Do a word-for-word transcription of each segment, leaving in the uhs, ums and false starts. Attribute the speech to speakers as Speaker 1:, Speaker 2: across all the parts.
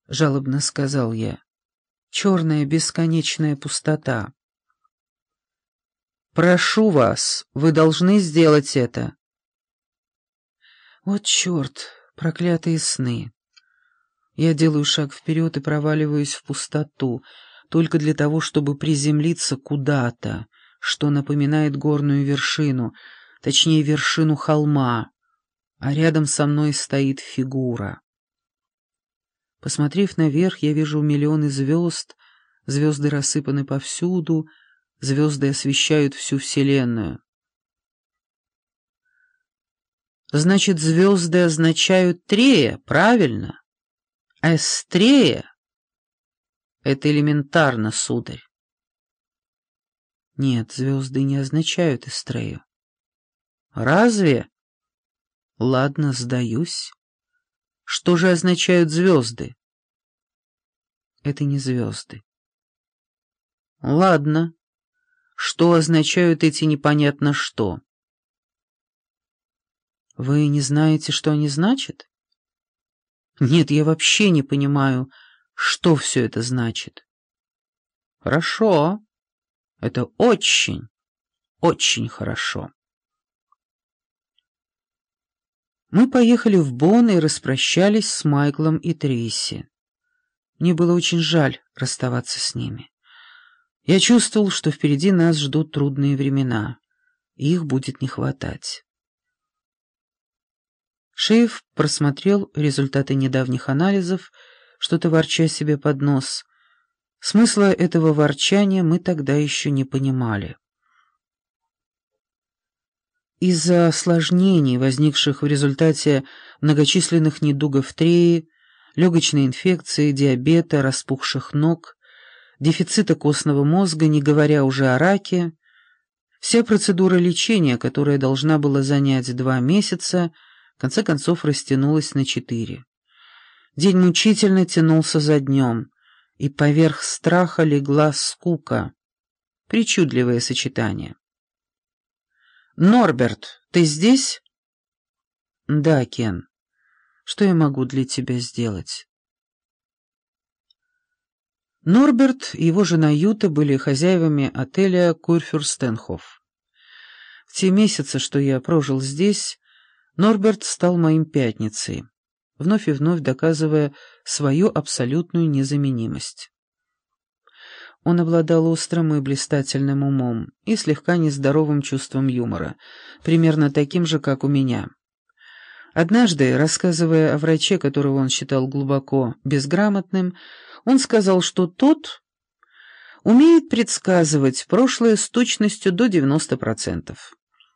Speaker 1: — жалобно сказал я. «Черная бесконечная пустота». «Прошу вас, вы должны сделать это». Вот черт, проклятые сны. Я делаю шаг вперед и проваливаюсь в пустоту, только для того, чтобы приземлиться куда-то, что напоминает горную вершину, точнее вершину холма, а рядом со мной стоит фигура. Посмотрев наверх, я вижу миллионы звезд, звезды рассыпаны повсюду, звезды освещают всю Вселенную. Значит, звезды означают трея, правильно? А эстрея — это элементарно, сударь. Нет, звезды не означают эстрею. Разве? Ладно, сдаюсь. Что же означают звезды? Это не звезды. Ладно. Что означают эти непонятно что? Вы не знаете, что они значат? Нет, я вообще не понимаю, что все это значит. Хорошо. Это очень, очень хорошо. Мы поехали в Бонн и распрощались с Майклом и Трейси. Мне было очень жаль расставаться с ними. Я чувствовал, что впереди нас ждут трудные времена, и их будет не хватать. Шейф просмотрел результаты недавних анализов, что-то ворча себе под нос. Смысла этого ворчания мы тогда еще не понимали. Из-за осложнений, возникших в результате многочисленных недугов Треи, легочной инфекции, диабета, распухших ног, дефицита костного мозга, не говоря уже о раке, вся процедура лечения, которая должна была занять два месяца, в конце концов растянулась на четыре. День мучительно тянулся за днем, и поверх страха легла скука. Причудливое сочетание. «Норберт, ты здесь?» «Да, Кен. Что я могу для тебя сделать?» Норберт и его жена Юта были хозяевами отеля «Курфюрстенхоф». В те месяцы, что я прожил здесь, Норберт стал моим пятницей, вновь и вновь доказывая свою абсолютную незаменимость. Он обладал острым и блистательным умом и слегка нездоровым чувством юмора, примерно таким же, как у меня. Однажды, рассказывая о враче, которого он считал глубоко безграмотным, он сказал, что тот умеет предсказывать прошлое с точностью до девяноста процентов.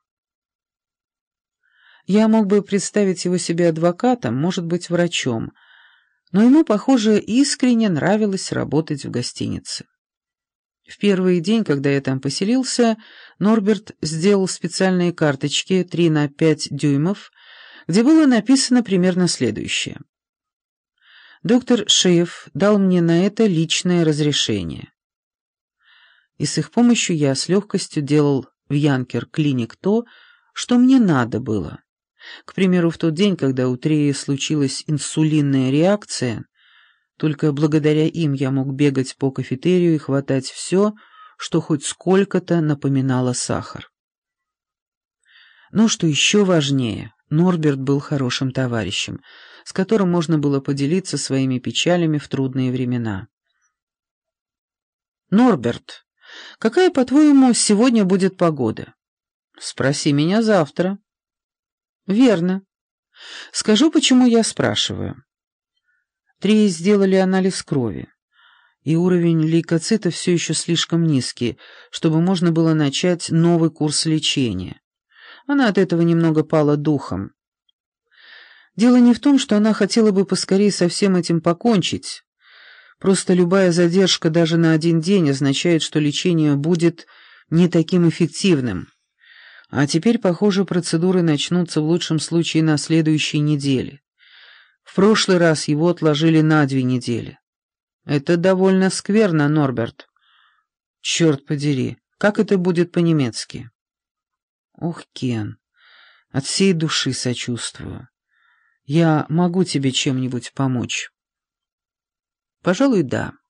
Speaker 1: Я мог бы представить его себе адвокатом, может быть, врачом, но ему, похоже, искренне нравилось работать в гостинице. В первый день, когда я там поселился, Норберт сделал специальные карточки три на пять дюймов, где было написано примерно следующее. Доктор Шейф дал мне на это личное разрешение. И с их помощью я с легкостью делал в Янкер Клиник то, что мне надо было. К примеру, в тот день, когда у Треи случилась инсулинная реакция, только благодаря им я мог бегать по кафетерию и хватать все, что хоть сколько-то напоминало сахар. Но что еще важнее, Норберт был хорошим товарищем, с которым можно было поделиться своими печалями в трудные времена. «Норберт, какая, по-твоему, сегодня будет погода?» «Спроси меня завтра». «Верно. Скажу, почему я спрашиваю. Три сделали анализ крови, и уровень лейкоцитов все еще слишком низкий, чтобы можно было начать новый курс лечения. Она от этого немного пала духом. Дело не в том, что она хотела бы поскорее со всем этим покончить. Просто любая задержка даже на один день означает, что лечение будет не таким эффективным. А теперь, похоже, процедуры начнутся в лучшем случае на следующей неделе. В прошлый раз его отложили на две недели. Это довольно скверно, Норберт. Черт подери, как это будет по-немецки? Ох, Кен, от всей души сочувствую. Я могу тебе чем-нибудь помочь? Пожалуй, да.